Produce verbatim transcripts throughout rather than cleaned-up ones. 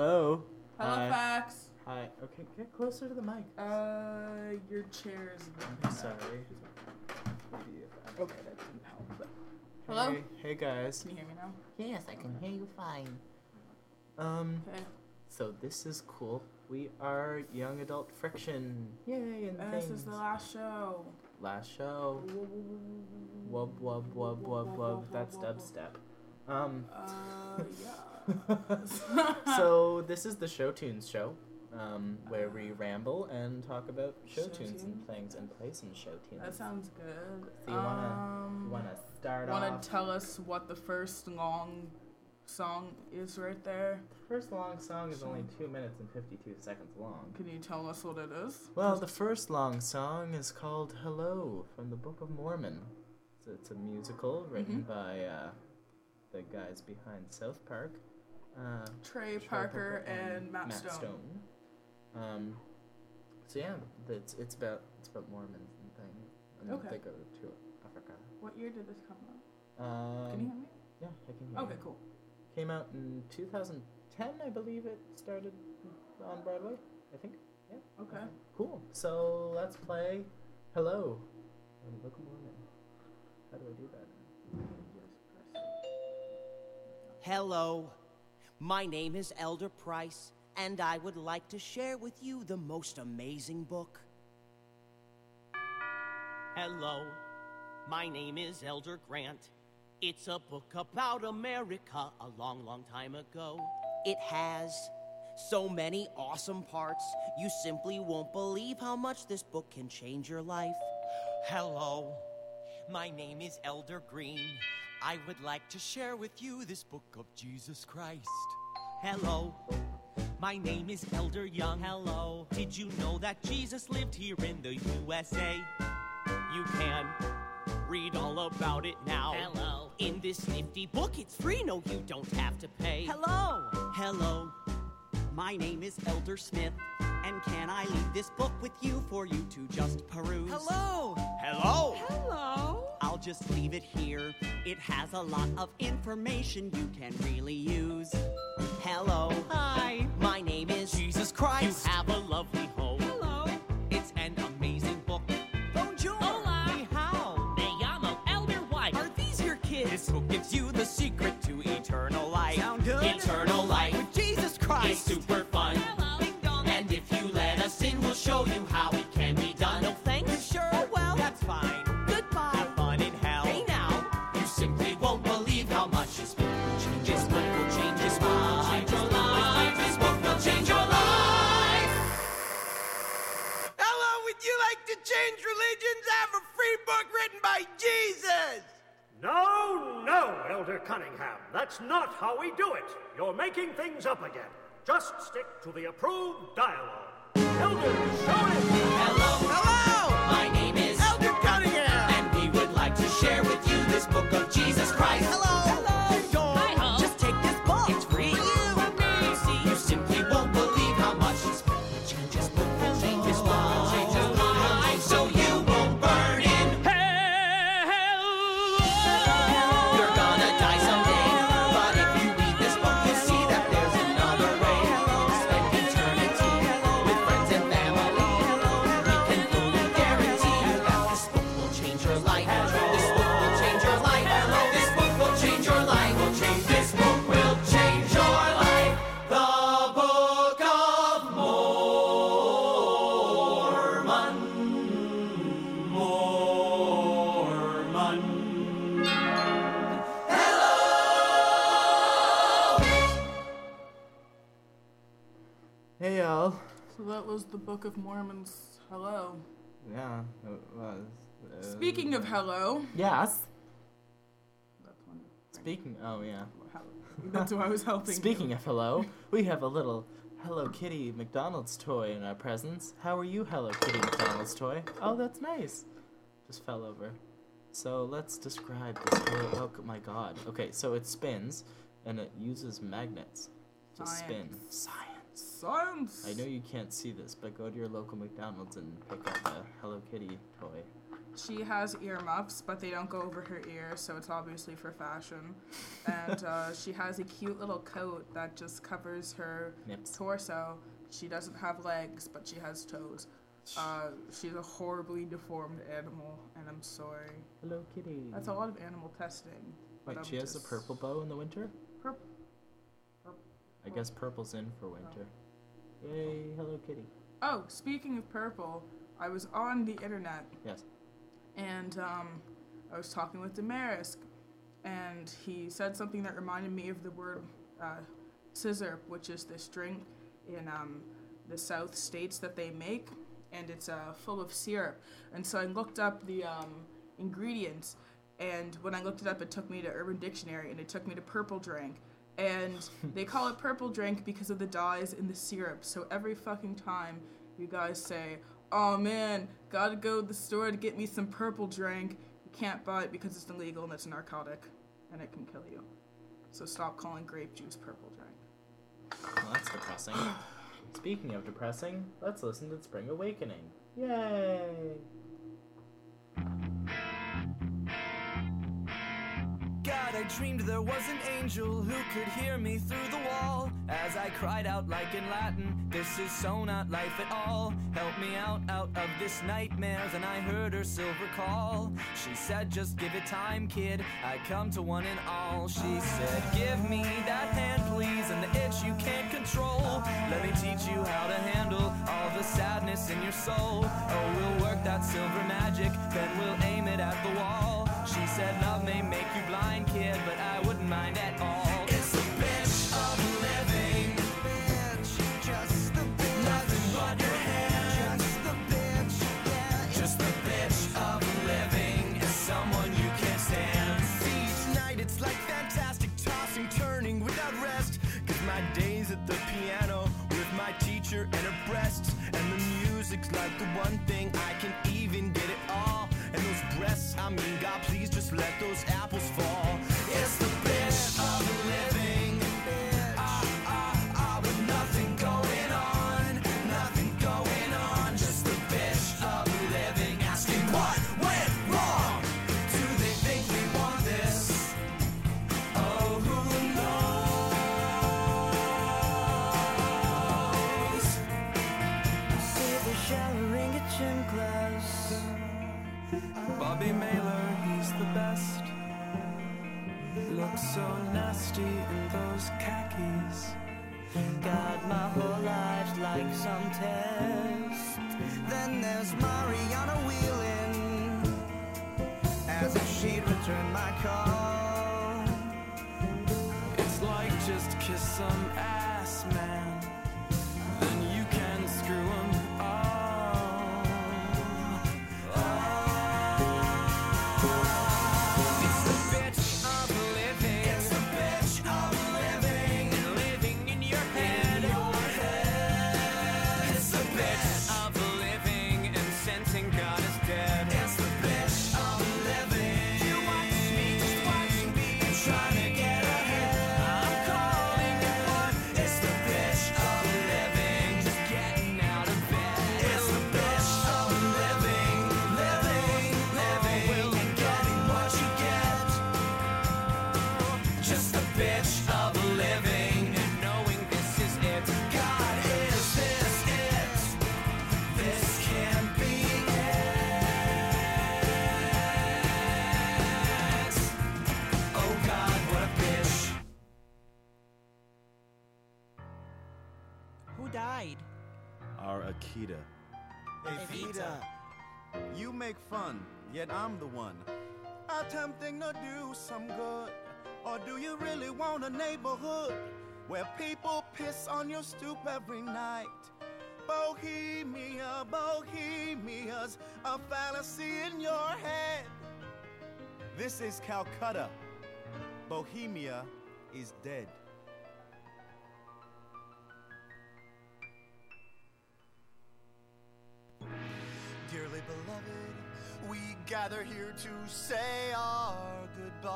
Hello. Halifax. Hi. Okay, get closer to the mic. Uh, your chair's. I'm sorry. Okay, that didn't help. But... Hello. Hey, hey guys. Can you hear me now? Yes, I can hear you fine. Um. Okay. So this is cool. We are Young Adult Friction. Yay and Uh, things. this is the last show. Last show. Wub wub wub wub wub. That's dubstep. Um. Uh, yeah. So this is the Show Tunes show, um, where we ramble and talk about show, Show tunes and tunes? things and play some show tunes. That sounds good. So you wanna um, you wanna start wanna off? tell us what the first long song is right there? The first long song is only two minutes and fifty-two seconds long. Can you tell us what it is? Well, the first long song is called "Hello" from the Book of Mormon. So it's a musical written Mhm. by uh, the guys behind South Park. Uh, Trey, Trey Parker and Matt, Stone. Um, so yeah, it's it's about it's about Mormons and things, and Okay. they go to Africa. What year did this come out? Um, Can you hear me? Yeah, I can hear Okay, you. cool. Came out in two thousand ten, I believe it started on Broadway. I think. Yeah. Okay. Cool. So let's play "Hello" from the Book of Mormon. How do I do that? Hello, my name is Elder Price, and I would like to share with you the most amazing book. Hello, my name is Elder Grant. It's a book about America a long, long time ago. It has so many awesome parts, you simply won't believe how much this book can change your life. Hello, my name is Elder Green. I would like to share with you this book of Jesus Christ. Hello, my name is Elder Young. Hello, did you know that Jesus lived here in the U S A? You can read all about it now. Hello. In this nifty book, it's free. No, you don't have to pay. Hello! Hello, my name is Elder Smith, and can I leave this book with you for you to just peruse? Hello! Hello! Hello! I'll just leave it here. It has a lot of information you can really use. Hello. Hi, my name is Jesus Christ! You have a lovely home. Hello. It's an amazing book. Bonjour! Hola. Ni hao! Me llamo Elder White. Are these your kids? This book gives you the secret to eternal life. Sound good? Eternal life With Jesus is Christ! super fun. Hello! Ding dong! And if you let us in, we'll show you how it can be done. No thanks? Sure? Oh well, That's fine. goodbye! Have fun in hell. Hey now! You simply won't believe how much this book will change. This book will change this book will change your life. This book will change your life. Hello, would you like to change religions? I have a free book written by Jesus. No, no, Elder Cunningham. That's not how we do it. You're making things up again. Just stick to the approved dialogue. Elder, show it! Hello, Hello, my name is Elder Cunningham. and we would like to share with you this book of Jesus Christ. Hello! Hello! Hi-ho! Just take this book! It's free. You see, you simply won't believe how much this book will change. This book will change. This book will change your life, so you won't burn in hell. You're gonna die someday, but if you read this book, you'll see that there's another way. Spend eternity with friends and family. We can fully guarantee you that this book will change your life. This book will change your life. This book will change your life. Will change. This book will change your life. The Book of Mormon. Mormon. Hey y'all. So that was the Book of Mormon's Hello. Yeah, it was. Uh, Speaking of hello, Yes. that's one. Speaking. Oh yeah. That's why I was helping. Speaking of hello, we have a little Hello Kitty McDonald's toy in our presence. How are you, Hello Kitty McDonald's toy? Oh, that's nice. Just fell over. So let's describe this. Hello, oh my god. Okay, so it spins, and it uses magnets to spin. Science. Science. Science! I know you can't see this, but go to your local McDonald's and pick up a Hello Kitty toy. She has earmuffs, but they don't go over her ears, so it's obviously for fashion. And uh, she has a cute little coat that just covers her Nips. torso. She doesn't have legs, but she has toes. Uh, she's a horribly deformed animal, and I'm sorry. Hello Kitty. That's a lot of animal testing. but Wait, I'm she has a just- purple bow in the winter? Purple. I guess purple's in for winter. Yay, Hello Kitty. Oh, speaking of purple, I was on the internet. Yes. And um, I was talking with Damaris, and he said something that reminded me of the word uh, scissor, which is this drink in um, the South States that they make, and it's uh, full of syrup. And so I looked up the um, ingredients, and when I looked it up, it took me to Urban Dictionary, and it took me to purple drink. And they call it purple drink because of the dyes in the syrup. So every fucking time you guys say, oh man, gotta go to the store to get me some purple drink, you can't buy it because it's illegal and it's a narcotic and it can kill you. So stop calling grape juice purple drink. Well, that's depressing. Speaking of depressing, let's listen to Spring Awakening. Yay! God, I dreamed there was an angel who could hear me through the wall as I cried out like in Latin, this is so not life at all. Help me out, out of this nightmare. Then I heard her silver call. She said, just give it time, kid. I come to one and all. She said, give me that hand, please, and the itch you can't control. Let me teach you how to handle all the sadness in your soul. Oh, we'll work that silver magic, then we'll aim it at the wall. She said, love may make you blind, kid, but I wouldn't mind at all. It's the bitch of living. Bitch, just the bitch. Nothing but your hand. Just the bitch, yeah. Just the bitch of living is someone you can't stand. See, each night it's like fantastic tossing, turning without rest. Cause my days at the piano with my teacher and her breasts. And the music's like the one thing I can even get it all. And those breasts, I mean, God, please just let those apples fall. It's the bitch of living. Ah, ah, ah, with nothing going on, nothing going on. Just the bitch of living. Asking what went wrong? Do they think we want this? Oh, who knows? See the showering at gym class. Bobby Mailer, he's the best. Looks so nasty in those khakis. God, my whole life's like some test. Then there's Mariana Wheeling, as if she'd return my call. It's like just kiss some ass, man. Then you can screw 'em all. Akita. Evita. You make fun, yet I'm the one attempting to do some good. Or do you really want a neighborhood where people piss on your stoop every night? Bohemia, Bohemia's a fallacy in your head. This is Calcutta. Bohemia is dead. Dearly beloved, we gather here to say our goodbye.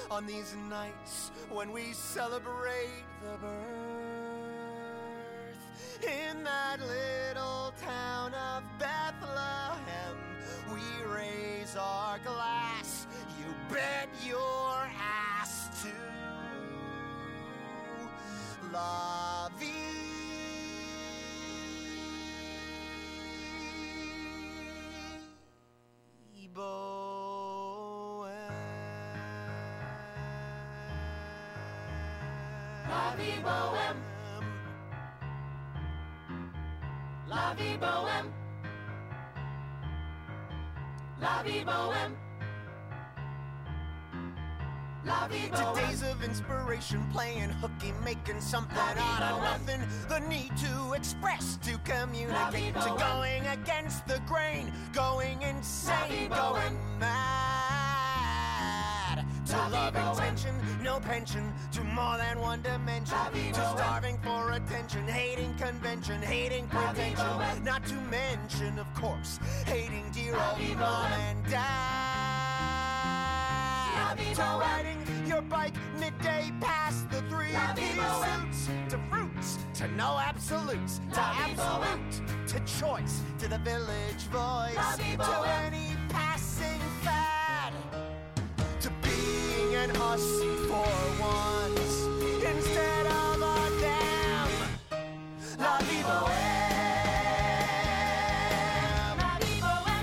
on these nights when we celebrate the birth. In that little town of Bethlehem, we raise our glass, you bet your ass to La Vie. La vie bohème. La vie bohème. La vie bohème. La vie bohème. Today's of inspiration, playing hooky, making something out of nothing. The need to express, to communicate, to going against the grain, going insane, going mad. To love intention, no pension, to more than one dimension, to starving for attention, hating convention, hating pretension, not to mention, of course, hating dear old mom and dad. To riding your bike midday past the three suits, to fruits, to no absolutes, to absolute, to choice, to the village voice, to any passing fad, to being an us for once instead of a damn La Vie Bohème. La vie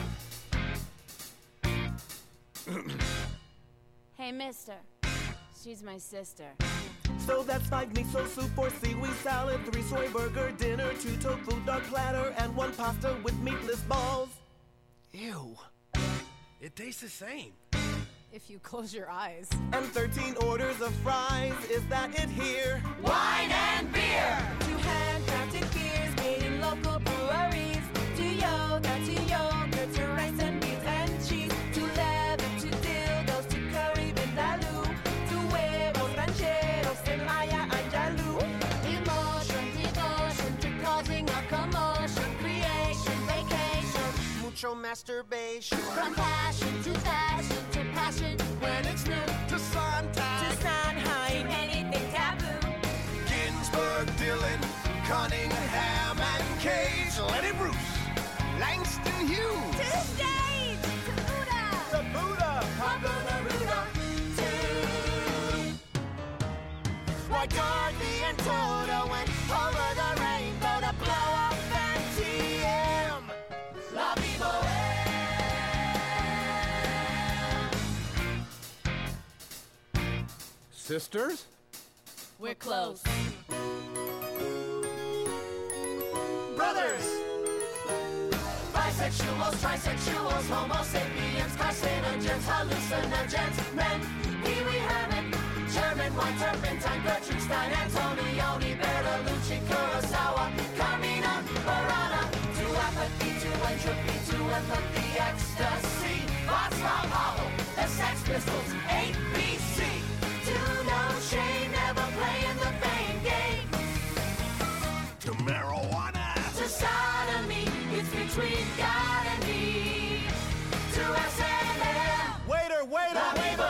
bohème. Hey, mister. She's my sister. So that's five miso soup, four seaweed salad, three soy burger dinner, two tofu dog platter, and one pasta with meatless balls. Ew. It tastes the same. If you close your eyes. And thirteen orders of fries. Is that it here? Wine and beer. Two handcrafted beers made in local breweries. To yoga, to yogurt, to rice and beans and cheese. To leather, to dildos, to curry vindaloo. To huevos rancheros, en Maya Angelou. Emotion, devotion, to causing a commotion. Creation, vacation. Mucho masturbation. From passion to fashion to passion when it's new. To Sontag. To Sondheim, anything taboo. Ginsberg, Dylan, Cunningham, and Cage. Lenny Bruce. Langston Hughes. To stage, to Buddha. The Buddha. Pablo Neruda. To Why Dorothy and Toto went over the rainbow to blow up N T M. La Vie Bohème. Sisters? We're close. Brothers! Bisexuals, trisexuals, homo sapiens, carcinogens, hallucinogens, men, Pee Wee Herman, German, white turpentine, Gertrude Stein, Antonioni, Bertolucci, Kurosawa, Carmina, Burana, to apathy, to entropy, to empathy, ecstasy, Václav Havel, the Sex Pistols, A B C, to no shame, never playing the fame game, To marijuana! to sodomy, it's between God and me, to S N L, Waiter, waiter, La Vie waiter!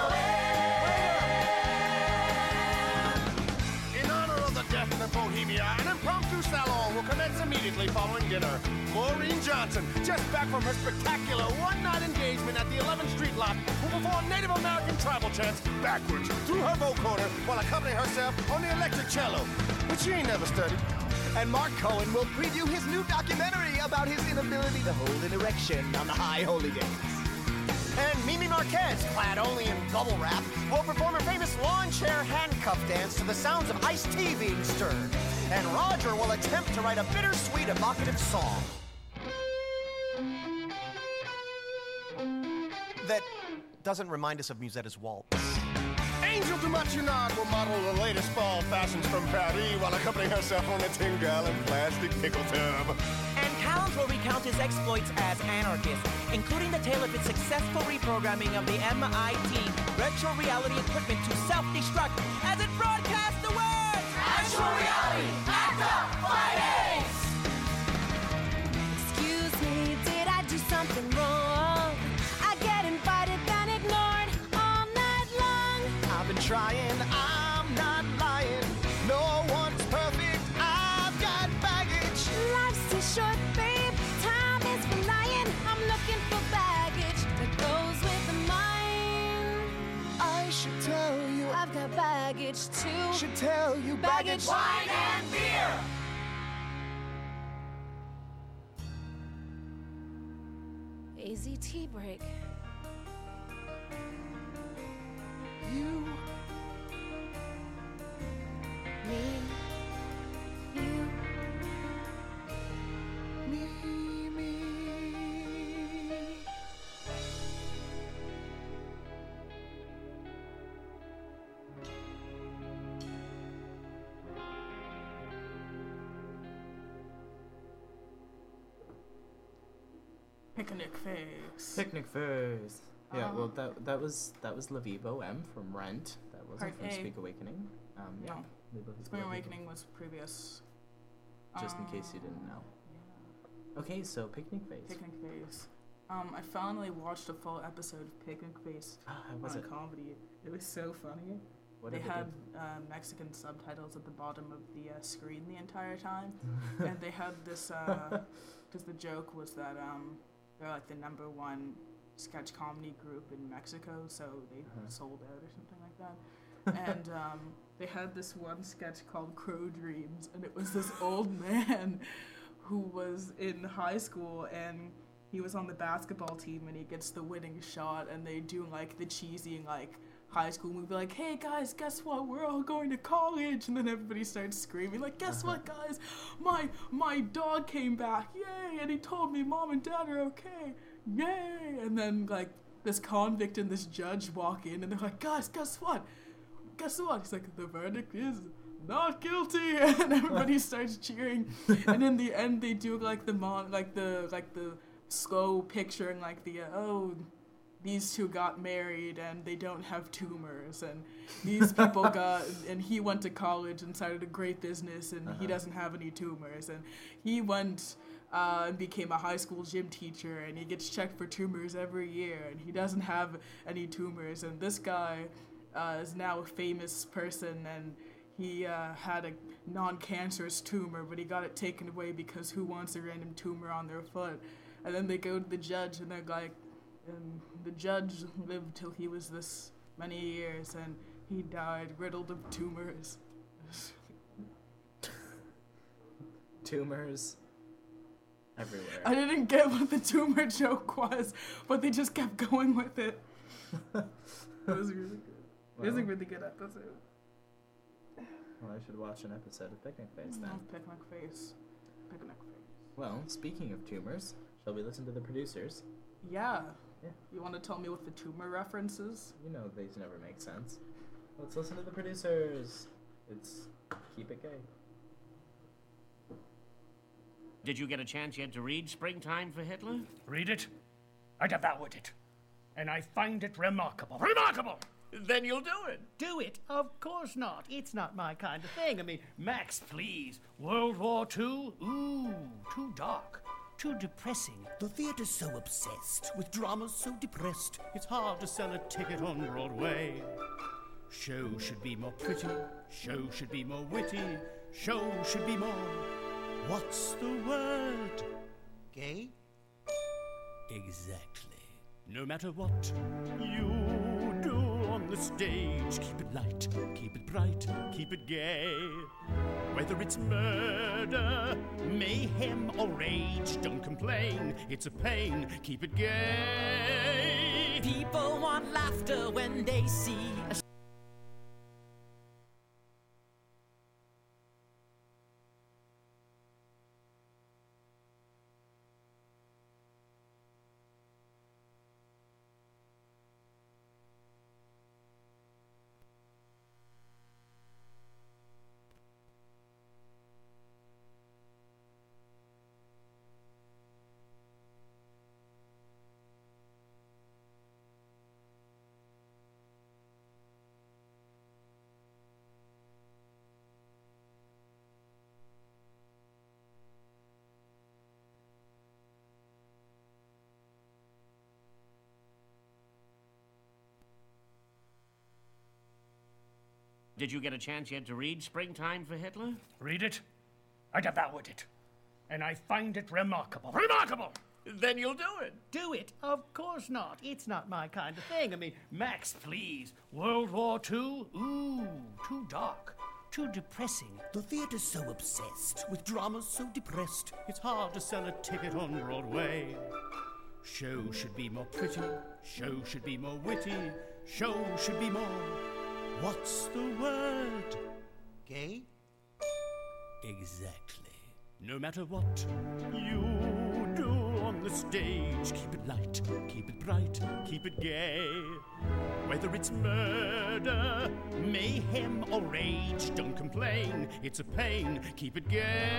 Bohème. In honor of the death of Bohemia, an impromptu salon will commence immediately following dinner. Maureen Johnson, just back from her spectacular one-night engagement at the eleventh Street lot, will perform Native American tribal chants backwards through her vocoder while accompanying herself on the electric cello, which she ain't never studied. And Mark Cohen will preview his new documentary about his inability to hold an erection on the high holy days. And Mimi Marquez, clad only in bubble wrap, will perform her famous lawn chair handcuff dance to the sounds of iced tea being stirred. And Roger will attempt to write a bittersweet evocative song that doesn't remind us of Musetta's waltz. Angel Dumachinard will model the latest fall fashions from Paris while accompanying herself on a ten-gallon plastic pickle tub. And Callums will recount his exploits as anarchist, including the tale of his successful reprogramming of the M I T virtual reality equipment to self-destruct as it broadcasts the words Actual reality, act up, fight AIDS! Excuse me, did I do something wrong? I get invited then ignored all night long. I've trying, I'm not lying. No one's perfect, I've got baggage. Life's too short, babe. Time is flying. I'm looking for baggage that goes with the mind. I should tell you, I've got baggage too. should tell you baggage. Wine and beer. A Z T break. You, Me, you. me, me. Picnic Face. Picnic Face. Yeah, Um, well, that that was that was Lavivo M from Rent. That wasn't Part from A. Speak Awakening. Um, yeah. No. Lavivo- Spring Lavivo. Awakening was previous. Just in case you didn't know. Okay, so Picnic Face. Picnic Face. Um, I finally watched a full episode of Picnic Face Ah, how was on it? comedy. It was so funny. What they did they had uh, Mexican subtitles at the bottom of the uh, screen the entire time, and they had this. Because the joke was that um, they're like the number one sketch comedy group in Mexico, so they Uh-huh. sold out or something like that. And um, they had this one sketch called Crow Dreams, and it was this old man who was in high school, and he was on the basketball team, and he gets the winning shot, and they do like the cheesy like high school movie, like, hey guys, guess what, we're all going to college, and then everybody starts screaming like, guess what guys, my my dog came back, yay, and he told me mom and dad are okay, yay, and then like this convict and this judge walk in, and they're like, guys, guess what, guess what, he's like, the verdict is not guilty, and everybody starts cheering, and in the end they do like the mon like the like the slow picturing like the uh, oh, these two got married and they don't have tumors, and these people got, and he went to college and started a great business, and he Uh-huh. doesn't have any tumors, and he went uh, and became a high school gym teacher, and he gets checked for tumors every year, and he doesn't have any tumors, and this guy uh, is now a famous person, and he uh, had a non-cancerous tumor, but he got it taken away because who wants a random tumor on their foot? And then they go to the judge, and they're like, and the judge lived till he was this many years, and he died riddled of tumors. Tumors everywhere. I didn't get what the tumor joke was, but they just kept going with it. It was really good. It was a Well. really good episode. Well, I should watch an episode of Picnic Face then. No, Picnic Face. Picnic Face. Well, speaking of tumors, shall we listen to the producers? Yeah. Yeah. You want to tell me what the tumor reference is? You know these never make sense. Let's listen to the producers. It's Keep It Gay. Did you get a chance yet to read Springtime for Hitler? Read it. I devoured it. And I find it remarkable. Remarkable! Then you'll do it. Do it? Of course not. It's not my kind of thing. I mean, Max, please. World War Two? Ooh, too dark. Too depressing. The theater's so obsessed with dramas so depressed, it's hard to sell a ticket on Broadway. Show should be more pretty, show should be more witty, show should be more. What's the word? Gay? Exactly. No matter what you do on the stage, keep it light, keep it bright, keep it gay. Whether it's murder, mayhem, or rage, don't complain, it's a pain, keep it gay. People want laughter when they see a Did you get a chance yet to read Springtime for Hitler? Read it? I devoured it. And I find it remarkable. Remarkable! Then you'll do it. Do it? Of course not. It's not my kind of thing. I mean, Max, please. World War Two? Ooh, too dark. Too depressing. The theater's so obsessed with dramas so depressed. It's hard to sell a ticket on Broadway. Show should be more pretty. Show should be more witty. Show should be more... What's the word? Gay? Exactly. No matter what you do on the stage, keep it light, keep it bright, keep it gay. Whether it's murder, mayhem, or rage, don't complain, it's a pain, keep it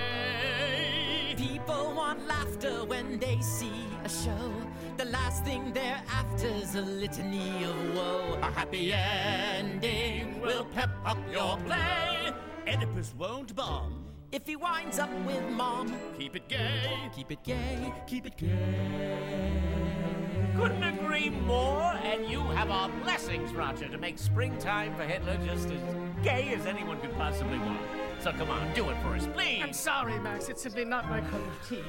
gay. People want laughter when they see a show. The last thing they're after's a litany of woe. A happy ending will pep up your play. Oedipus won't bomb if he winds up with mom. Keep it gay, keep it gay, keep it gay. Couldn't agree more, and you have our blessings, Roger, to make Springtime for Hitler just as gay as anyone could possibly want. So come on, do it for us, please. I'm sorry, Max. It's simply not my cup of tea.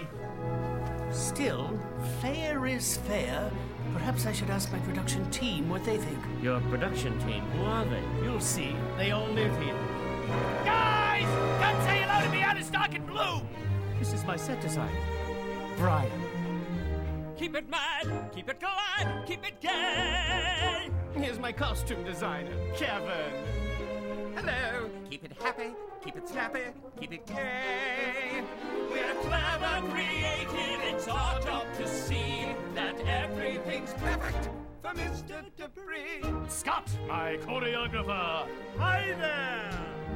Still, fair is fair. Perhaps I should ask my production team what they think. Your production team? Who are they? You'll see. They all live here. Guys! Come say hello to me out of stock and blue! This is my set design. Brian. Keep it mad, keep it glad, keep it gay. Here's my costume designer, Kevin. Hello. Keep it happy, keep it snappy, keep it gay. We're clever, creative, it's our job to see that everything's perfect for Mister Dupree. Scott, my choreographer. Hi there!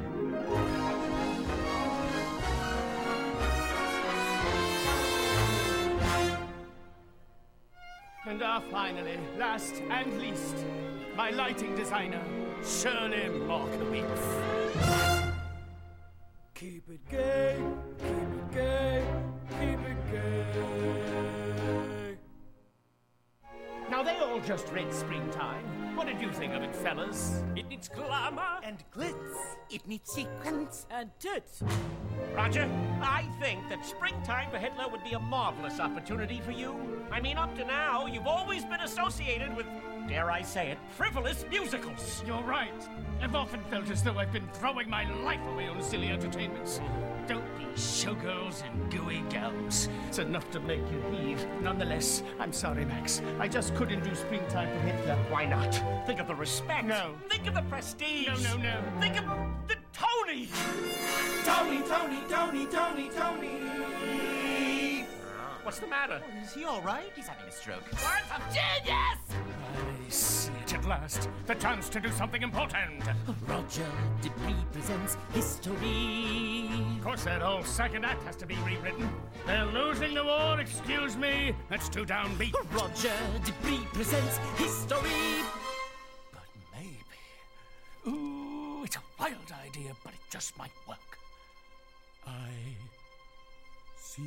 And uh, finally, last and least, my lighting designer, Shirley Markowitz. Keep it gay, keep it gay, keep it gay. Now they all just read Springtime. What did you think of it, fellas? It needs glamour and glitz. It needs sequins and tits. Roger, I think that Springtime for Hitler would be a marvelous opportunity for you. I mean, up to now, you've always been associated with, dare I say it, frivolous musicals. You're right. I've often felt as though I've been throwing my life away on silly entertainments. Don't be showgirls and gooey gowns. It's enough to make you heave. Nonetheless, I'm sorry, Max. I just couldn't do Springtime for Hitler. Why not? Think of the respect. No. Think of the prestige. No, no, no. Think of the Tony. Tony, Tony, Tony, Tony, Tony. What's the matter? Oh, is he all right? He's having a stroke. Words of genius! I see it at last. The chance to do something important. Roger Dupree presents history. Of course, that whole second act has to be rewritten. They're losing the war, excuse me. That's too downbeat. Roger Dupree presents history. But maybe. Ooh, it's a wild idea, but it just might work. I see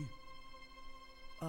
a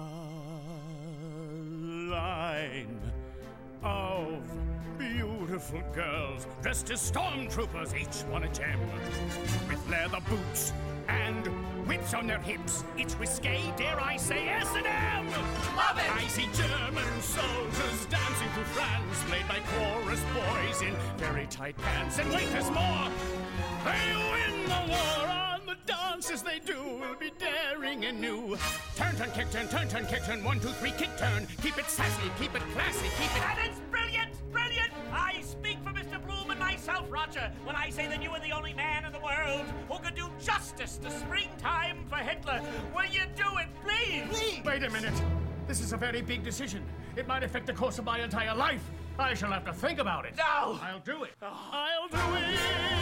line of beautiful girls dressed as stormtroopers, each one a gem, with leather boots and whips on their hips. It's risque, dare I say, S and M. Love it! I see German soldiers dancing through France, played by chorus boys in very tight pants. And wait, there's more! They win the war on the dances they do will be daring and new. Turn, turn, kick, turn, turn, turn, kick, turn, one, two, three, kick, turn. Keep it sassy, keep it classy, keep it... And it's brilliant, brilliant! I speak for Mister Bloom and myself, Roger, when I say that you are the only man in the world who could do justice to Springtime for Hitler. Will you do it, please? Please! Wait a minute. This is a very big decision. It might affect the course of my entire life. I shall have to think about it. No! I'll do it. Oh. I'll do it!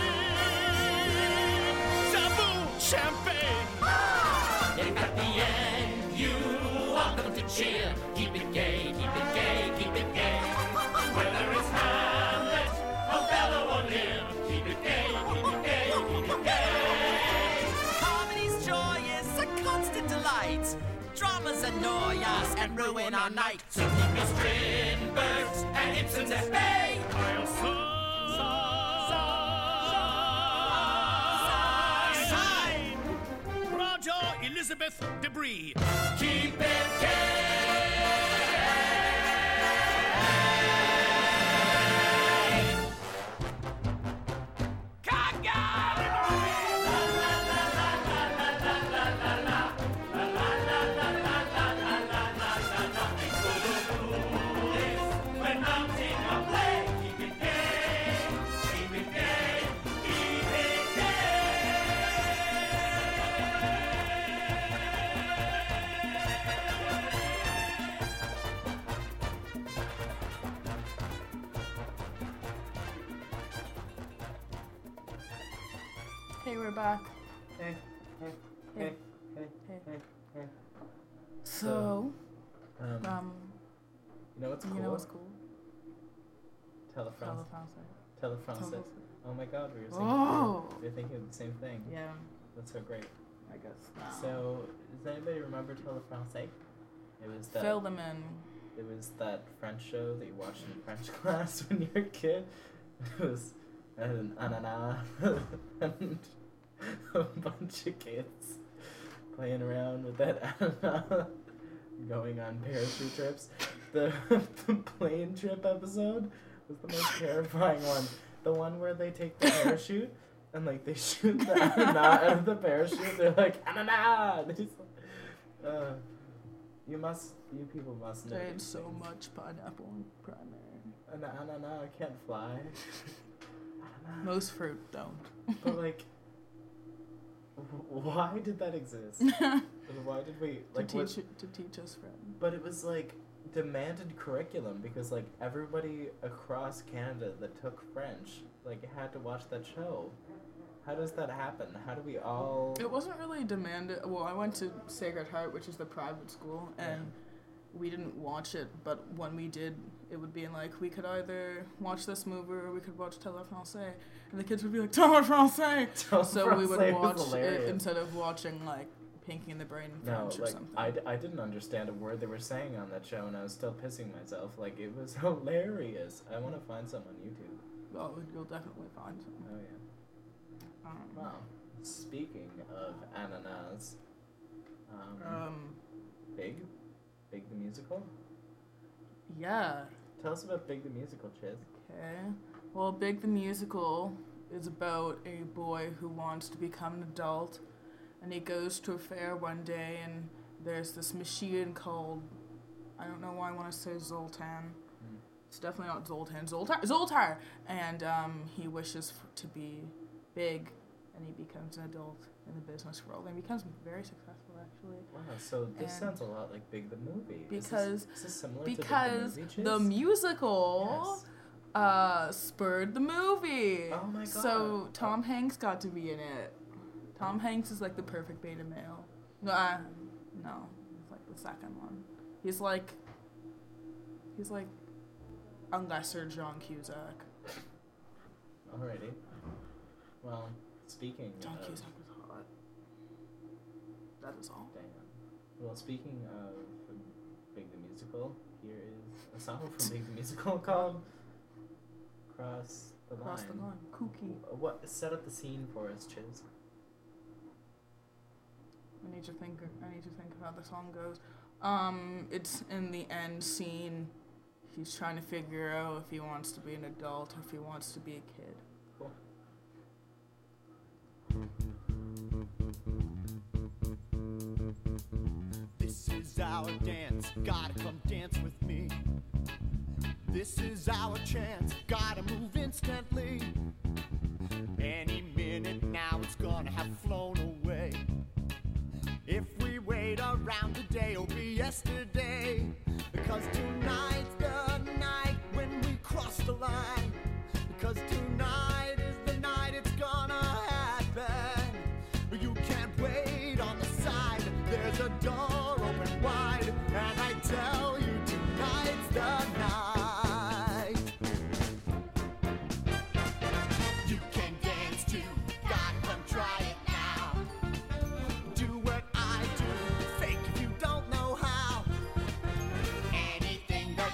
Zaboo! Champagne! Ah! If at the end you want them to cheer, keep it gay, keep it gay, keep it gay. Whether it's Hamlet, Othello, or Lear, keep it gay, keep it gay, keep it gay. Comedy's joy is a constant delight. Dramas annoy us and ruin our night. So keep your Strindbergs and Ibsens at bay. I'll so, so, so Elizabeth Debris. Keep it gay. Hey, we're back. Hey, hey, hey, hey, hey, hey, hey. So, um, um, you know what's cool? You know what's cool? Telefrance. Telefrancais. Telefrancais. Telefrancais. Oh my God, we were thinking. Oh. You're thinking of the same thing. Yeah. That's so great. I guess. Now. So, does anybody remember Telefrancais? It was that. Fill them in. It was that French show that you watched in French class when you were a kid. It was an ananas and a bunch of kids playing around with that ananas, going on parachute trips. The, the plane trip episode was the most terrifying one. The one where they take the parachute and like they shoot the ananas out of the parachute. They're like ananas. They just, uh, you must, you people must know. They had so much pineapple in primary. An ananas can't fly. Most fruit don't. But like, w- why did that exist? Why did we like to what- teach it, to teach us French? But it was like demanded curriculum because like everybody across Canada that took French like had to watch that show. How does that happen? How do we all? It wasn't really demanded. Well, I went to Sacred Heart, which is the private school, and we didn't watch it. But when we did, it would be in like we could either watch this movie or we could watch Telefrancais, and the kids would be like Telefrancais. So we would Telefrancais was watch it hilarious. instead of watching like Pinky and the Brain in No, French or like something. I, d- I didn't understand a word they were saying on that show, and I was still pissing myself. Like it was hilarious. I want to find some on YouTube. Oh, you'll definitely find some. Oh yeah. Um, Wow. Speaking of ananas, um, Um, Big, Big the musical. Yeah. Tell us about Big the musical, Chiz. Okay. Well, Big the Musical is about a boy who wants to become an adult, and he goes to a fair one day, and there's this machine called, I don't know why I want to say Zoltan. Mm. It's definitely not Zoltan. Zoltar! Zoltar! And um, he wishes f- to be big, and he becomes an adult in the business world, and he becomes very successful, actually. Wow, so this And sounds a lot like Big the movie. Is Because this, is this similar because to Big the movie, the Chiz? musical Yes. uh, spurred the movie. Oh my So God. Tom Hanks got to be in it. Tom Hanks is like the perfect beta male. No, uh, no, it's like the second one. He's like, he's like a lesser John Cusack. Alrighty. Well, speaking John of... Cusack was hot. That is all. Damn. Well, speaking of Big the Musical, here is a song from Big the Musical called Cross the Line. Cross the Line. Kooky. Wh- What? Set up the scene for us, Chiz. I need to think. I need to think of how the song goes. Um, it's in the end scene. He's trying to figure out if he wants to be an adult or if he wants to be a kid. Cool. This is our dance, gotta come dance with me. This is our chance, gotta move instantly. Any minute now it's gonna have flown away. If we wait around today, it'll be yesterday. Because tonight's the night when we cross the line. Because tonight is the night it's gonna happen. But you can't wait on the side. There's a door open wide. And I tell you, tonight's the night. You can dance too. Gotta come try it now. Do what I do. Fake if you don't know how. Anything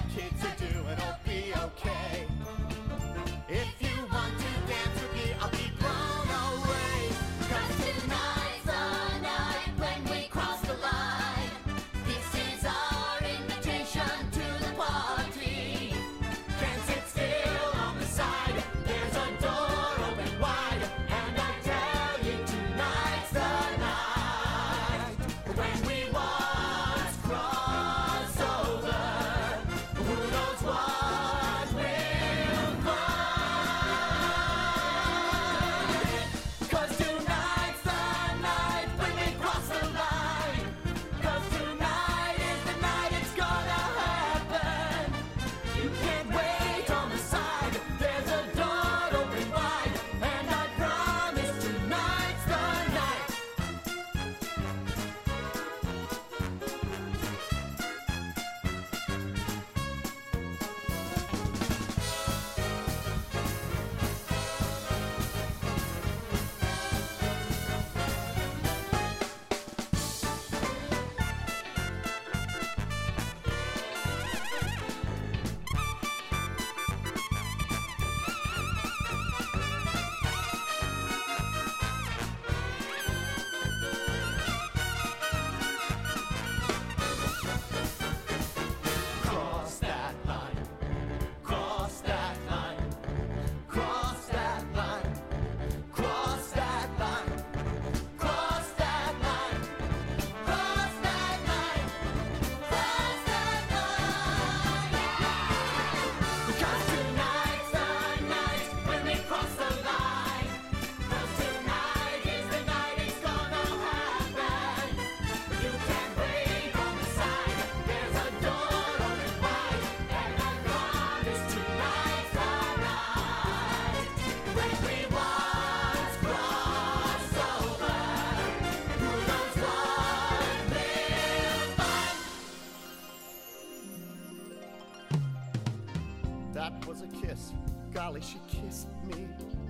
golly, she kissed me.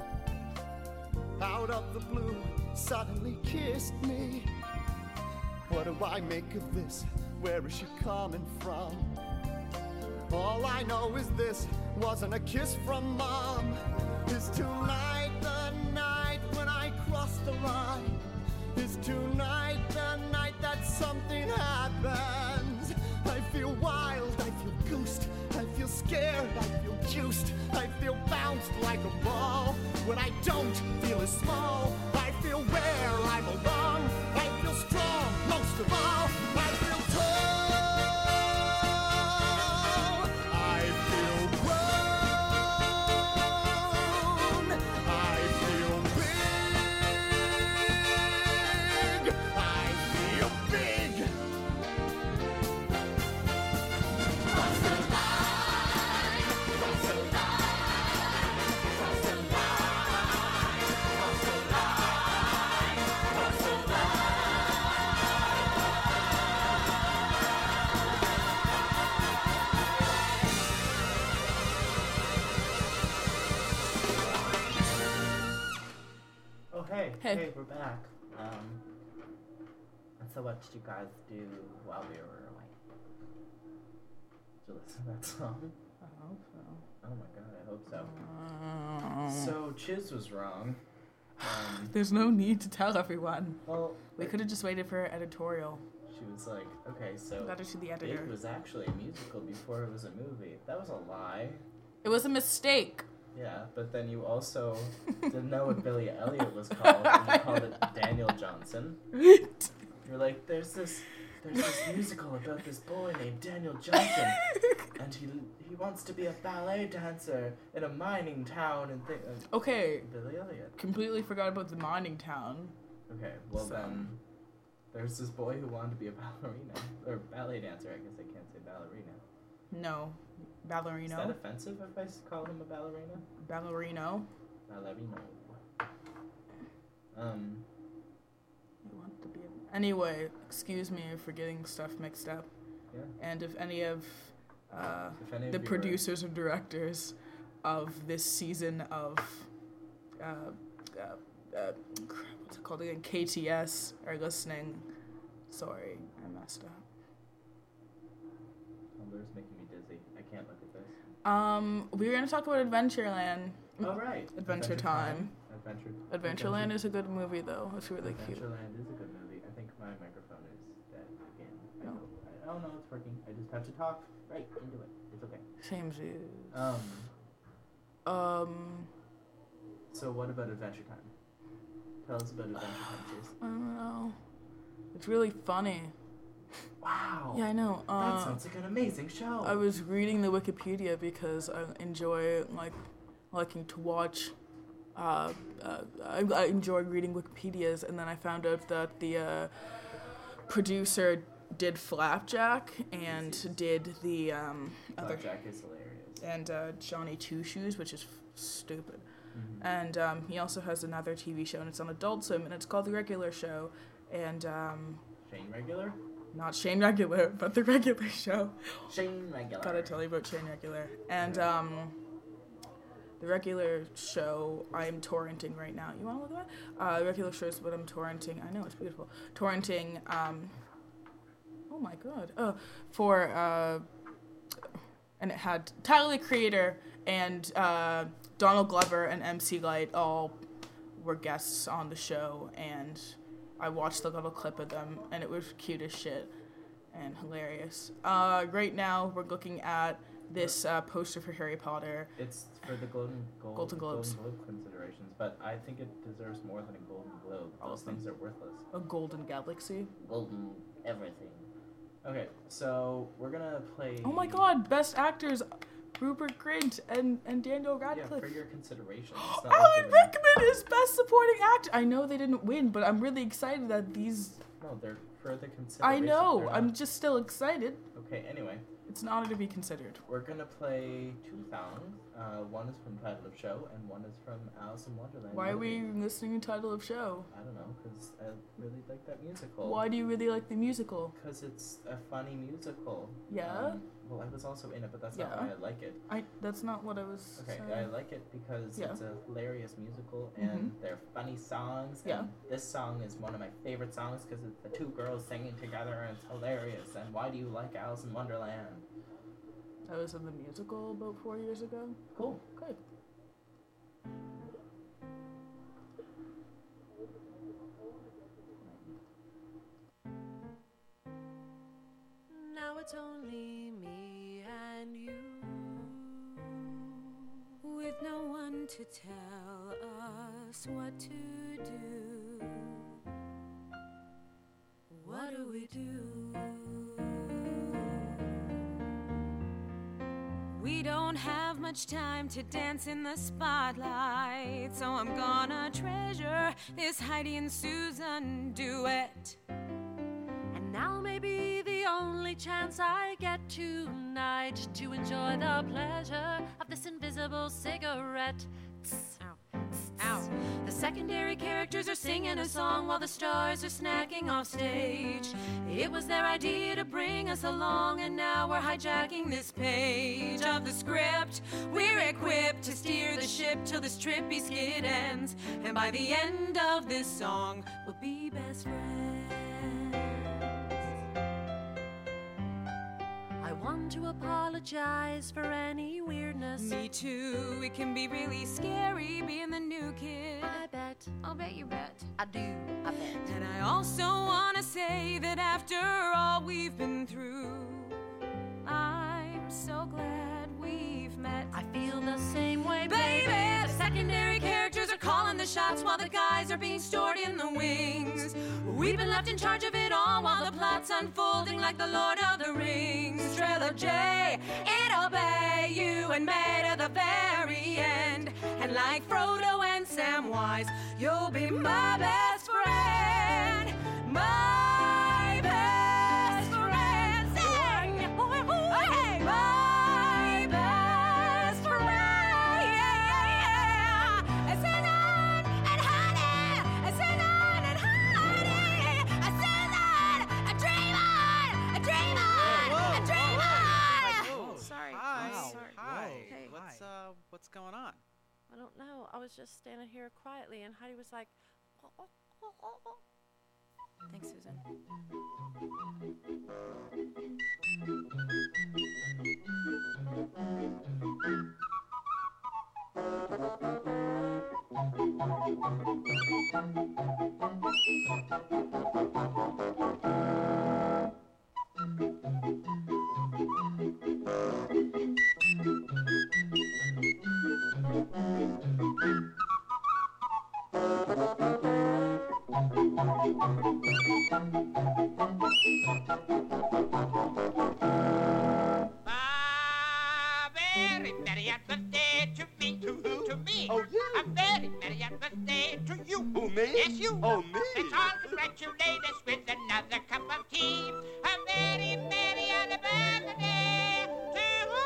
Out of the blue, suddenly kissed me. What do I make of this? Where is she coming from? All I know is this wasn't a kiss from Mom. Is tonight the night when I cross the line? Is tonight the night that something happens? I feel wild, I feel goosed, I feel scared, I feel juiced, I feel bounced like a ball. When I don't feel as small, I feel where I belong. I feel strong, most of all, I feel tall. I feel grown. I feel big. I feel big. Cross the line. Cross the line. Cross the line. Cross the line. Cross the Oh, hey. Hey. Hey, we're back. Um, and so what did you guys do while we were away? Did you listen to that song? I hope so. Oh my god, I hope so. Um, So, Chiz was wrong. Um, There's no need to tell everyone. Well, we could have just waited for her editorial. she was like, okay, so Got her to the editor. it was actually a musical before it was a movie. That was a lie. It was a mistake. Yeah, but then you also didn't know what Billy Elliot was called, and you called it Daniel Johnson. You're like, there's this, there's this musical about this boy named Daniel Johnson, and he he wants to be a ballet dancer in a mining town and thing. Uh, Okay. Billy Elliot. Completely forgot about the mining town. Okay, well So- then, there's this boy who wanted to be a ballerina or ballet dancer. I guess I can't say ballerina. No. Is that Ballerino. offensive if I s- call him a ballerina? Ballerino. Ballerino. Um. You want to be a- Anyway, excuse me for getting stuff mixed up. Yeah. And if any of uh, If any of the you are- producers or directors of this season of uh, uh, uh, crap, what's it called again? K T S are listening, sorry, I messed up. Tumblr's making me dizzy. I can't look at this. Um, we were gonna talk about Adventureland. Oh, right. Adventure, Adventure Time. Adventure. Adventureland is a good movie though. It's really cute. Adventureland is a good movie. I think my microphone is dead again. I hope. I, oh no, it's working. I just have to talk right into it. It's okay. Same as. Um. Um. So what about Adventure Time? Tell us about Adventure Time, please. I don't know. It's really funny. Wow. Yeah, I know. Uh, that sounds like an amazing show. I was reading the Wikipedia because I enjoy like liking to watch. Uh, uh, I, I enjoy reading Wikipedias, and then I found out that the uh, producer did Flapjack and did the um, other Flapjack is hilarious. and uh, Johnny Two Shoes, which is f- stupid. Mhm. And um, he also has another T V show, and it's on Adult Swim, and it's called The Regular Show. And um, Shane Regular? not Shane Regular, but The Regular Show. Shane Regular. Gotta tell you about Shane Regular. And um, The Regular Show, I'm torrenting right now. You wanna look at that? Uh, The Regular Show is what I'm torrenting. I know, it's beautiful. Torrenting, um, oh my god. Oh, for, uh, and it had Tyler, the Creator, and uh, Donald Glover and M C Light all were guests on the show, and I watched the little clip of them, and it was cute as shit and hilarious. Uh, right now, we're looking at this uh, poster for Harry Potter. It's for the Golden, Gold, Golden Globes. Golden Globe considerations, but I think it deserves more than a Golden Globe. Those things are worthless. A Golden Galaxy. Golden everything. Okay, so we're gonna play. Oh my god, best actors, Rupert Grint and, and Daniel Yeah, Radcliffe. for your consideration. It's not like Alan they're- Rickman is best supporting actor. I know they didn't win, but I'm really excited that these. No, they're for the consideration. I know. They're I'm not- just still excited. Okay, anyway. It's an honor to be considered. We're gonna play two songs Uh, one is from Title of Show, and one is from Alice in Wonderland. Why are we movie. listening to Title of Show? I don't know, because I really like that musical. Why do you really like the musical? Because it's a funny musical. Yeah? Um, well, I was also in it, but that's not Yeah. why I like it. I. That's not what I was Okay, saying. I like it because Yeah. it's a hilarious musical, and Mhm. they're funny songs. Yeah. And this song is one of my favorite songs because it's the two girls singing together, and it's hilarious. And why do you like Alice in Wonderland? I was in the musical about four years ago. Cool. Good. Now it's only me and you, with no one to tell us what to do. What do we do? We don't have much time to dance in the spotlight, so I'm gonna treasure this Heidi and Susan duet. And now may be the only chance I get tonight to enjoy the pleasure of this invisible cigarette. Tss, ow, tss, ow. The secondary characters are singing a song while the stars are snacking off stage. It was their idea to bring us along, and now we're hijacking this page of the script. We're equipped to steer the ship till this trippy skid ends, and by the end of this song, we'll be best friends. I want to apologize for any weirdness. Me too. It can be really scary being the new kid. I bet. I'll bet you bet. I do. I bet. And I also want to say that after all we've been through, I'm so glad we've met. I feel the same way, baby. The secondary characters are calling the shots while the guys are being stored in the wings. We've been left in charge of it all while the plot's unfolding like the Lord of the Rings trilogy. It'll obey you and me to the very end. And like Frodo and Samwise, you'll be my best friend. My best friend. Sing! Hey! My best friend. Susan and Heidi. Susan and Heidi. Susan, a dream on. A dream on. A dream on. Sorry. Hi. I'm sorry. Hi. Hey. What's uh what's going on? I don't know. I was just standing here quietly, and Heidi was like, oh, oh, oh, oh, oh. Thanks, Susan. A very merry birthday to me. To who? To me. Oh, you. A very merry birthday to you. Who, me? Yes, you. Oh, me. Let's all congratulate us with another cup of tea. A very merry birthday to you.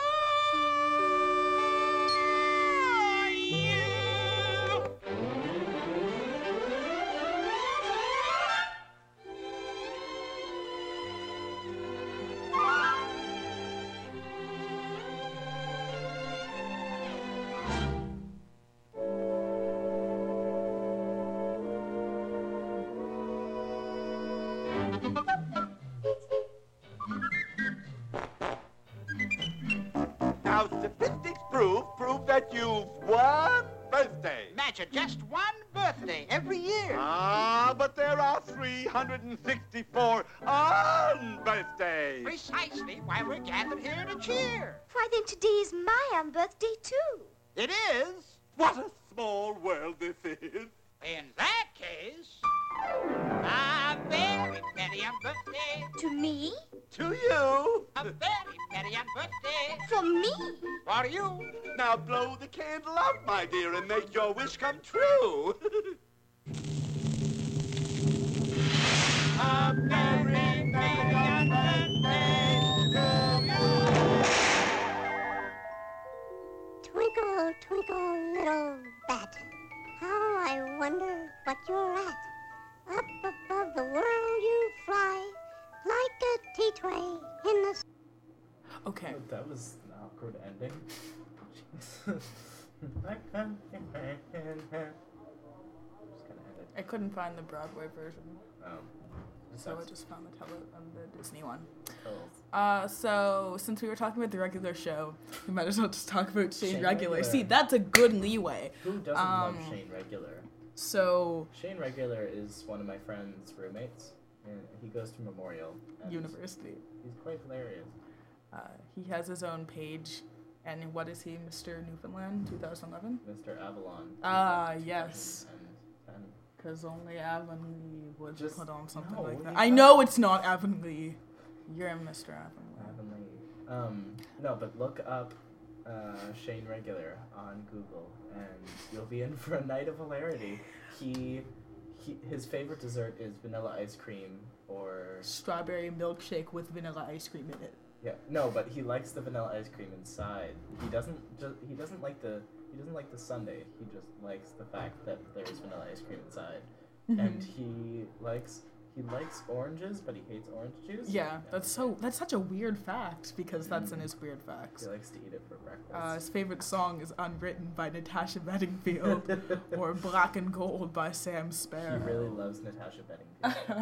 Now, statistics prove, prove that you've one birthday. Imagine just one birthday every year. Ah, but there are three hundred sixty-four on-birthdays. Precisely why we're gathered here to cheer. Why, then today's my um, birthday, too. It is. What a small world this is. In that case, a very merry birthday To me? To you. A very merry birthday For me? for you. Now blow the candle out, my dear, and make your wish come true. A very merry birthday to you. Twinkle, but you're at. Up above the world you fly, like a tea-tray in the... Okay. Oh, that was an awkward ending. I couldn't find the Broadway version. Oh. So I just found the tele- um, the Disney one. Oh. Uh, so since we were talking about the regular show, we might as well just talk about Shane, Shane Regular. Regular. See, that's a good leeway. Who doesn't um, love Shane Regular? So Shane Regular is one of my friend's roommates, and he goes to Memorial and University. He's quite hilarious. Uh, he has his own page, and what is he, Mister Newfoundland, twenty eleven? Mister Avalon. Ah, yes. And, and Because only Avonlea would Just- put on something no, like that. he's I not- know it's not Avonlea. You're Mister Avonlea. Avonlea. Um, no, but look up uh, Shane Regular on Google, and you'll be in for a night of hilarity. He, he, his favorite dessert is vanilla ice cream or Strawberry milkshake with vanilla ice cream in it. yeah. No, but he likes the vanilla ice cream inside. He doesn't. Ju- he doesn't like the. He doesn't like the sundae. He just likes the fact that there's vanilla ice cream inside, Mhm. and he likes. He likes oranges, but he hates orange juice. Yeah, that's so. That's such a weird fact because that's in his weird facts. He likes to eat it for breakfast. Uh, his favorite song is "Unwritten" by Natasha Bedingfield or "Black and Gold" by Sam Sparrow. He really loves Natasha Bedingfield.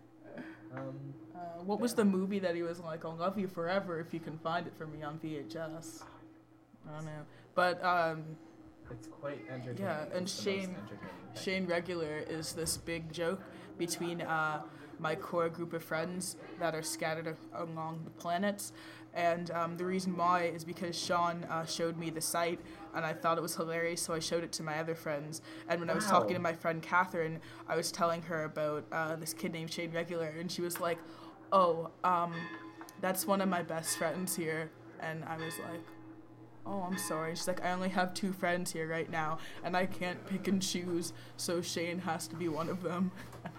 um, Uh, what was the movie that he was like, "I'll love you forever if you can find it for me on V H S"? I don't know, but um, it's quite entertaining. yeah, and It's the most Shane entertaining thing. Shane Regular is this big joke between uh, my core group of friends that are scattered a- along the planets. And um, the reason why is because Sean uh, showed me the site, and I thought it was hilarious, so I showed it to my other friends. And when I was Wow. talking to my friend Catherine, I was telling her about uh, this kid named Shane Regular, and she was like, oh, um, that's one of my best friends here. And I was like, oh, I'm sorry. She's like, I only have two friends here right now, and I can't pick and choose, so Shane has to be one of them.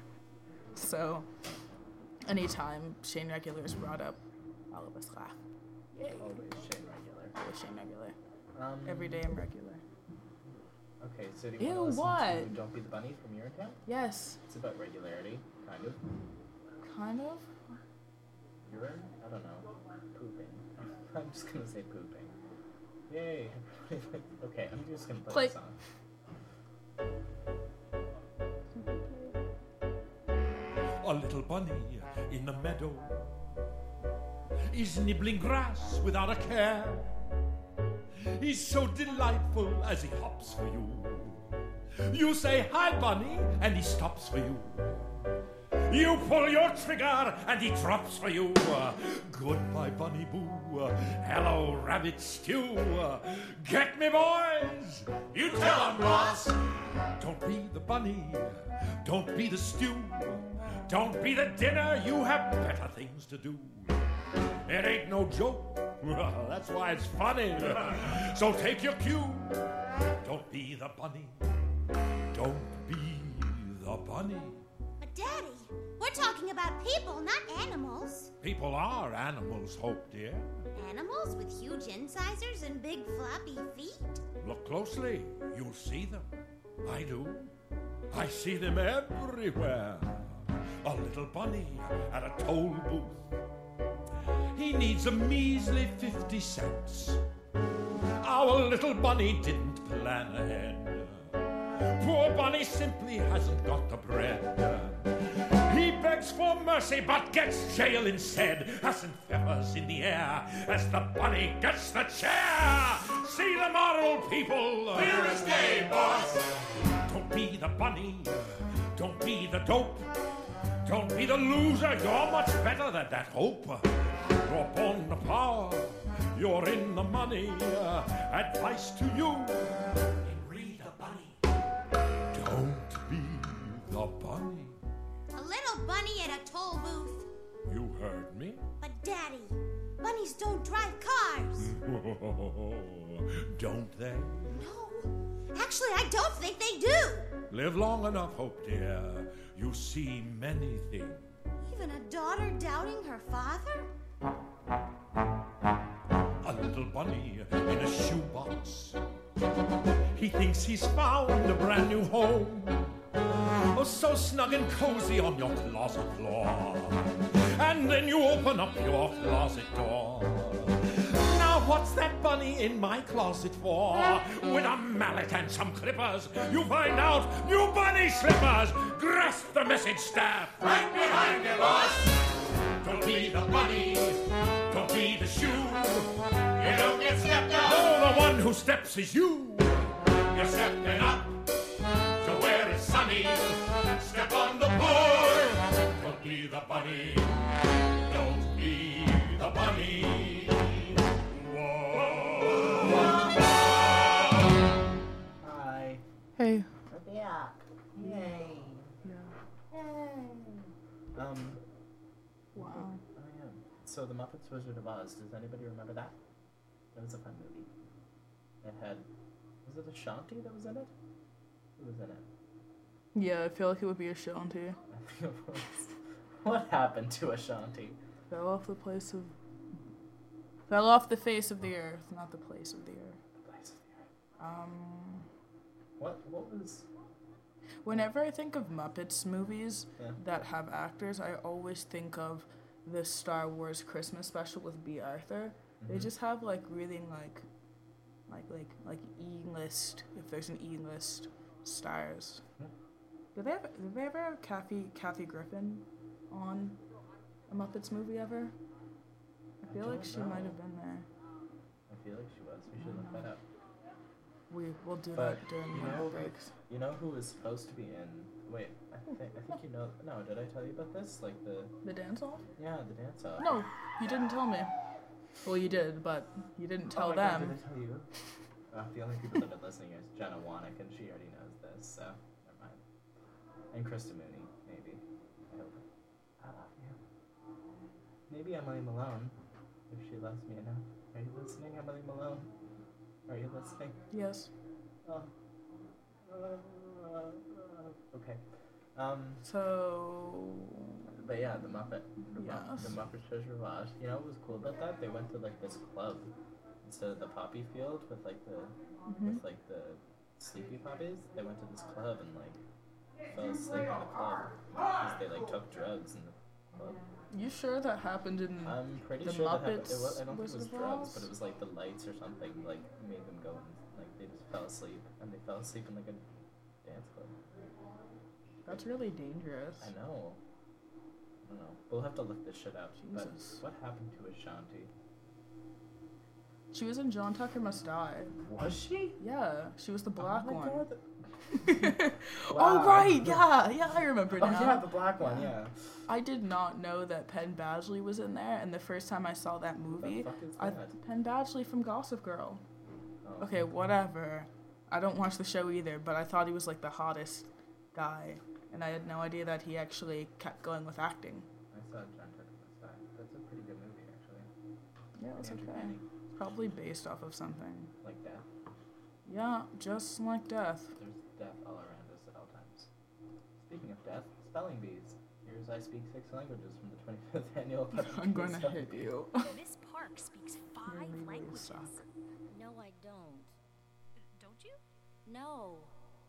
So, anytime Shane Regular is brought up, all of us laugh. Yay. Always Shane Regular. Always Shane Regular. Um, Every day I'm regular. Okay, so do you Ew, want to listen what? to Don't Be the Bunny from your account? Yes. It's about regularity, kind of. Kind of? Urine? I don't know. Pooping. I'm just gonna say pooping. Yay. Okay, I'm just gonna play, Play- this song. A little bunny in the meadow is nibbling grass without a care. He's so delightful as he hops for you. You say, hi, bunny, and he stops for you. You pull your trigger, and he drops for you. Goodbye, bunny boo. Hello, rabbit stew. Get me, boys. You tell 'em, boss. Don't be the bunny. Don't be the stew. Don't be the dinner. You have better things to do. It ain't no joke. That's why it's funny. So take your cue. Don't be the bunny. Don't be the bunny. But Daddy, we're talking about people, not animals. People are animals, Hope, dear. Animals with huge incisors and big floppy feet? Look closely. You'll see them. I do. I see them everywhere. A little bunny at a toll booth. He needs a measly fifty cents. Our little bunny didn't plan ahead. Poor bunny simply hasn't got the bread. He begs for mercy but gets jail instead. Hasn't feathers in the air as the bunny gets the chair. See the moral, people. Clear as day, boss. Don't be the bunny. Don't be the dope. Don't be the loser. You're much better than that, Hope. You're born the power. You're in the money. Advice to you. Read the bunny. Don't be the bunny. A little bunny at a toll booth. You heard me? But Daddy, bunnies don't drive cars. Don't they? No, actually, I don't think they do. Live long enough, Hope, dear. You see many things. Even a daughter doubting her father? A little bunny in a shoebox. He thinks he's found a brand new home. so snug and cozy on your closet floor. And then you open up your closet door. Now what's that bunny in my closet for? With a mallet and some clippers, you find out new bunny slippers. Grasp the message staff right behind you, boss. Don't be the bunny, don't be the shoe. You don't get stepped up. No, the one who steps is you. You're stepping up to where it's sunny. Step on the board. Don't be the bunny. Don't be the bunny. Hi. Hey. Yeah. Yay. Yeah. Um. Wow. Oh yeah. So the Muppets Wizard of Oz. Does anybody remember that? That was a fun movie. It had. Was it Ashanti that was in it? Who was in it? Yeah, I feel like it would be Ashanti. I think it was. What happened to Ashanti? Fell off the place of. Fell off the face of the earth, not the place of the earth. The place of the earth. Um. What? What was? Whenever I think of Muppets movies Yeah. that have actors, I always think of the Star Wars Christmas special with B. Arthur. They Mhm. just have like really like, like like like E-list, if there's an E-list, stars. Yeah. Did they have? Did they ever have Kathy Kathy Griffin on a Muppets movie ever? I feel I like don't she might know. have been there. I feel like she was. We should look that up. We will do But that during you the know, breaks. you know who was supposed to be in? Wait, I think I think you know. No, did I tell you about this? Like the The dance off? yeah, the dance off. No, you didn't tell me. Well, you did, but you didn't tell oh my God, them. did I tell you? Uh, the only people that are listening is Jenna Wannick, and she already knows this, so never mind. And Krista Mooney, maybe. I hope. I love you. Maybe Emily Malone, if she loves me enough. Are you listening, Emily Malone? Are you listening? Yes. Oh. Uh, okay. Um. So. But yeah, the Muppet. The, Mu- Yes. the Muppet Treasure of Oz. You know what was cool about that? They went to like this club instead of the poppy field with like the Mhm. with like the sleepy poppies. They went to this club and like fell asleep in the club because they like took drugs in the club. You sure that happened in I'm pretty the sure that happened. Muppets? It was, I don't think it was Wizard of drugs, Oz? but it was like the lights or something like made them go and like they just fell asleep and they fell asleep in like a dance club. That's really dangerous. I know. I don't know. We'll have to look this shit up. Jesus. But what happened to Ashanti? She was in John Tucker Must Die. Was she? Yeah, she was the black my one. God. Oh Wow. right, yeah, yeah, I remember Oh now. yeah, the black one. Yeah. I did not know that Penn Badgley was in there, and the first time I saw that movie, fuck is I that? Penn Badgley from Gossip Girl. Oh. Okay, whatever. I don't watch the show either, but I thought he was like the hottest guy, and I had no idea that he actually kept going with acting. I saw John Tucker Must Die. That's a pretty good movie, actually. Yeah, it was Pretty okay. entertaining. Probably based off of something. Like death. Yeah, just like death. There's death all around us at all times. Speaking of death, spelling bees. Here's I Speak Six Languages from the twenty-fifth annual. I'm going to Spelling hit Bee. you. Miss Park speaks five really languages. suck. No, I don't. Don't you? No.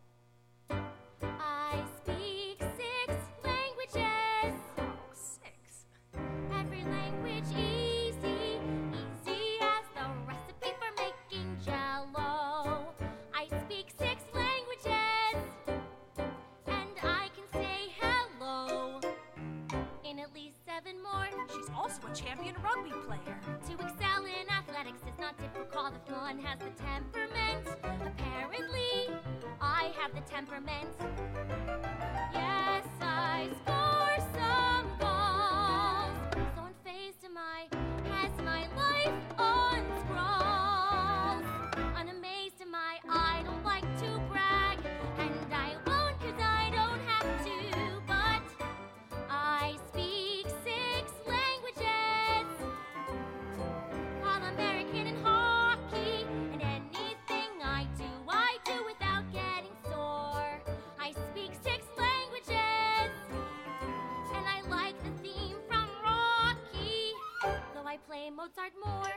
I speak six languages. Six. Every language easy, easy as the recipe for making jello. I speak six languages, and I can say hello in at least seven more. She's also a champion rugby player. To excel in athletics is not difficult if one has the temperament. Apparently, I have the temperament. Yes, I score some goals. So unfazed am I, has my life on scrolls. Unamazed am I, I don't like to brag. And I won't cause I don't have to. But I speak six languages. All American and hockey. And anything I do, I do without getting sore. I speak six languages. And I like the theme from Rocky. Though I play Mozart more.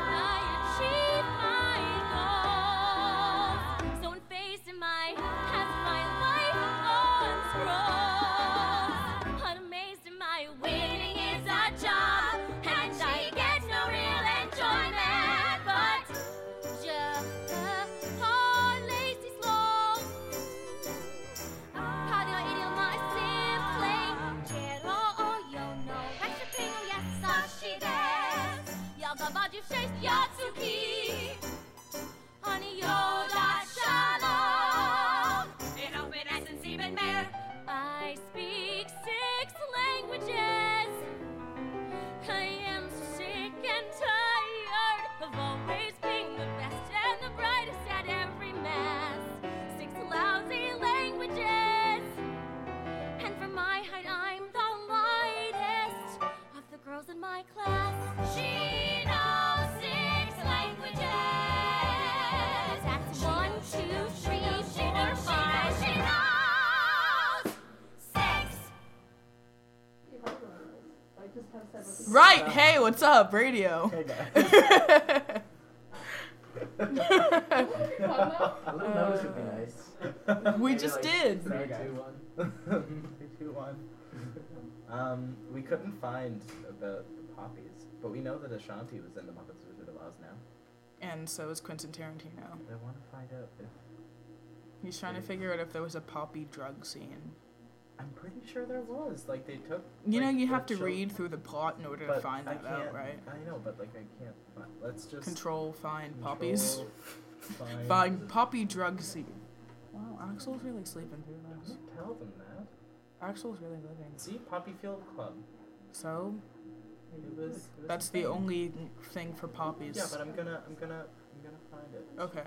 I achieve my goals. So unfazed am I, has Right. Hey, what's up, radio? Hey guys. Uh, that would be nice. We just did. Three, two, one. Three, two, one. Um, we couldn't find the, the poppies, but we know that Ashanti was in the Muppets Wizard of Oz now. And so is Quentin Tarantino. I want to find out if He's trying to figure out if there was a poppy drug scene. I'm pretty sure there was. Like they took. You know, like, you the have to chil- read through the plot in order but to find I that out, can't- right? I know, but like I can't. Find, let's just Control find control, poppies. Find, Find poppy drug scene. Wow, Axel's really sleeping through this. Don't tell them that. Axel's really living. See, Poppy Field Club. So, It was, it was that's the the thing. only thing for poppies. Yeah, but I'm gonna, I'm gonna, I'm gonna find it. Okay.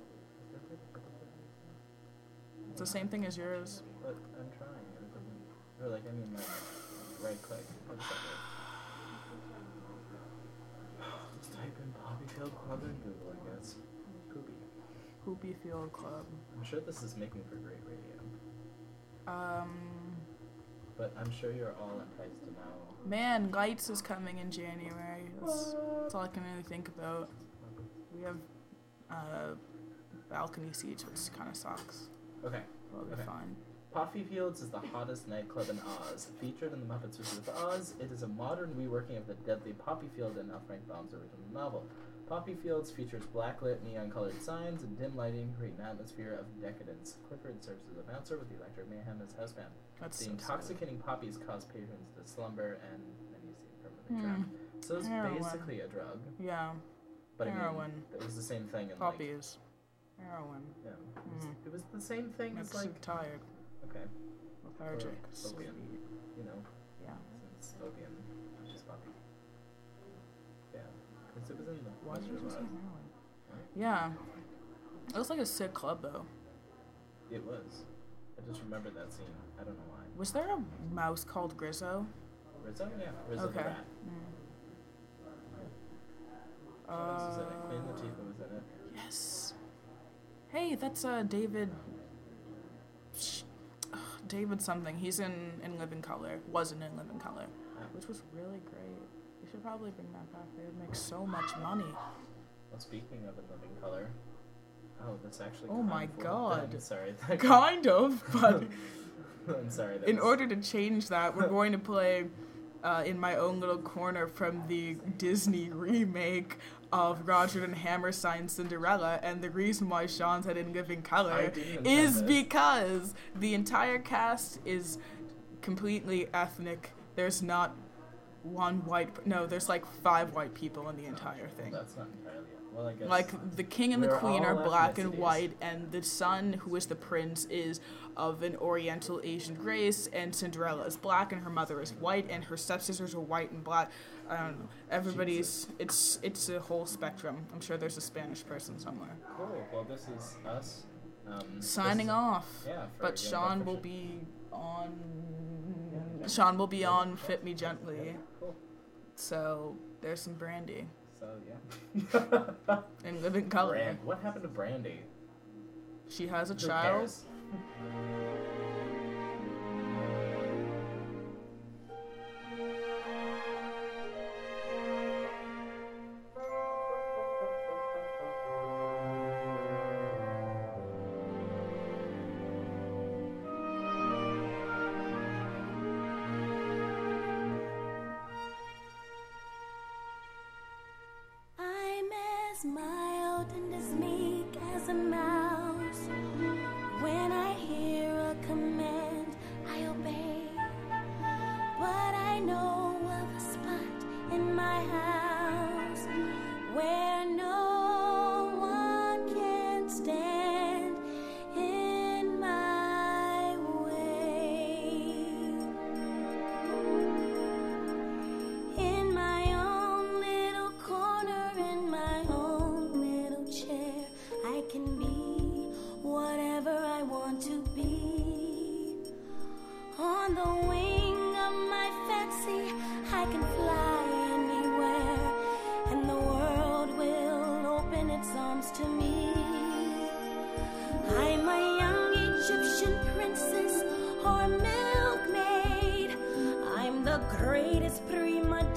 It's the same thing as yours. But I'm trying. It doesn't. Or like, I mean, like, right click. What's that word? Just type in Poppy Field Club in Google, I guess. Poopy. Poopy Field Club. I'm sure this is making for great radio. Um, But I'm sure you're all enticed to know. man, Lights is coming in January. That's, that's all I can really think about. We have uh, balcony seats, which kind of sucks. Okay. We'll be okay. fine. Poppy Fields is the hottest nightclub in Oz. Featured in the Muppets Wizard of Oz, it is a modern reworking of the deadly Poppy Field in L. Frank Baum's original novel. Poppy Fields features blacklit, neon-colored signs and dim lighting, create an atmosphere of decadence. Clifford serves as a bouncer with the Electric Mayhem as houseband. That's the so intoxicating poppies cause patrons to slumber, and then you see permanently Hmm. trapped. So it's Heroin. basically a drug. Yeah. But I Heroin. mean, it was the same thing in Poppies. Heroin. Like, yeah, it was, Mm. it was the same thing Makes as like. you tired. Okay. Lethargic. Or opium, Sleepy. you know. Yeah. Since opium, which is poppy. Yeah, because it was in the. Why did you Wizard of say Oz. heroin? Yeah. It was like a sick club, though. It was. I just remember that scene. I don't know why. Was there a mouse called Grizzo? Rizzo? Yeah. Rizzo Okay. the rat. Mm. What else was in it? Uh, Queen Latifah was in it. Yes. Hey, that's uh David. Sh- ugh, David something. He's in in Living Color. Wasn't in Living Color, which was really great. We should probably bring that back. They would make so much money. Well, speaking of In Living Color, oh, that's actually. Oh my kind of- God. I'm sorry. Kind of, but I'm sorry. That in was- order to change that, we're going to play uh, In My Own Little Corner from the Disney remake of Roger and Hammerstein's Cinderella, and the reason why Sean said In Living I Color didn't is intend this. because the entire cast is completely ethnic. There's not one white, no, there's like five white people in the entire thing. That's not entirely it. Well, I guess. Like, the king and the we're queen are all black and ethnicities. white, and the son, who is the prince, is of an Oriental Asian race, and Cinderella is black, and her mother is white, and her stepsisters are white and black. I don't know. Everybody's, it's it's a whole spectrum. I'm sure there's a Spanish person somewhere. Cool. Well, this is us. Um, Signing this- off. Yeah. for But Game Sean Over will Fiction. be on. Sean will be on Fit Me Gently. Cool. So there's some Brandy. So yeah. In Living Color. Brand. What happened to Brandy? She has a Who child. cares? I'm as mild and as meek as a mouse. When I hear a command, I obey. But I know of a spot in my house where no one can stand in my way. In my own little corner, in my own little chair, I can be whatever I want to be. On the wing of my fancy, I can fly anywhere, and the world will open its arms to me. I'm a young Egyptian princess or a milkmaid. I'm the greatest prima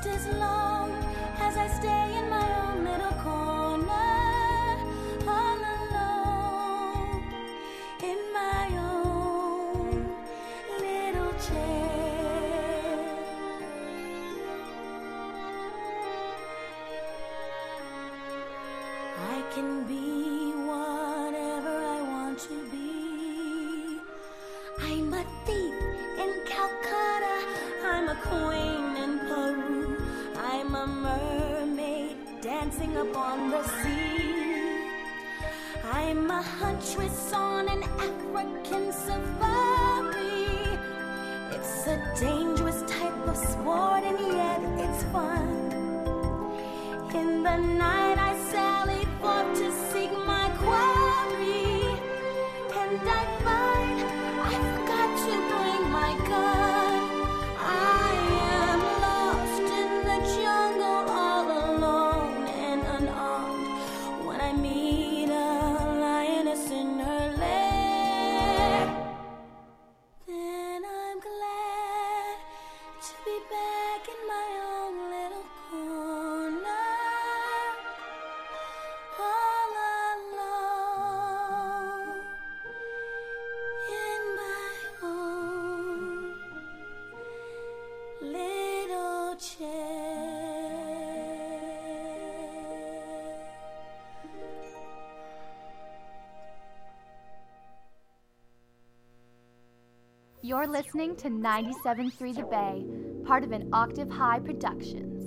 just as long as I stay in my own little corner, all alone, in my own little chair. I can be whatever I want to be. I'm a thief in Calcutta, I'm a queen in Peru, I'm a mermaid dancing upon the sea. I'm a huntress on an African safari. It's a dangerous type of sport and yet it's fun. In the night I sally forth to seek my quarry, and I find I forgot to bring my gun. I am lost in the jungle all alone and unarmed when I meet a lioness in her lair. Then I'm glad to be back in my own little corner, all alone in my own little chair. You're listening to ninety-seven point three The Bay, part of an Octave High Productions.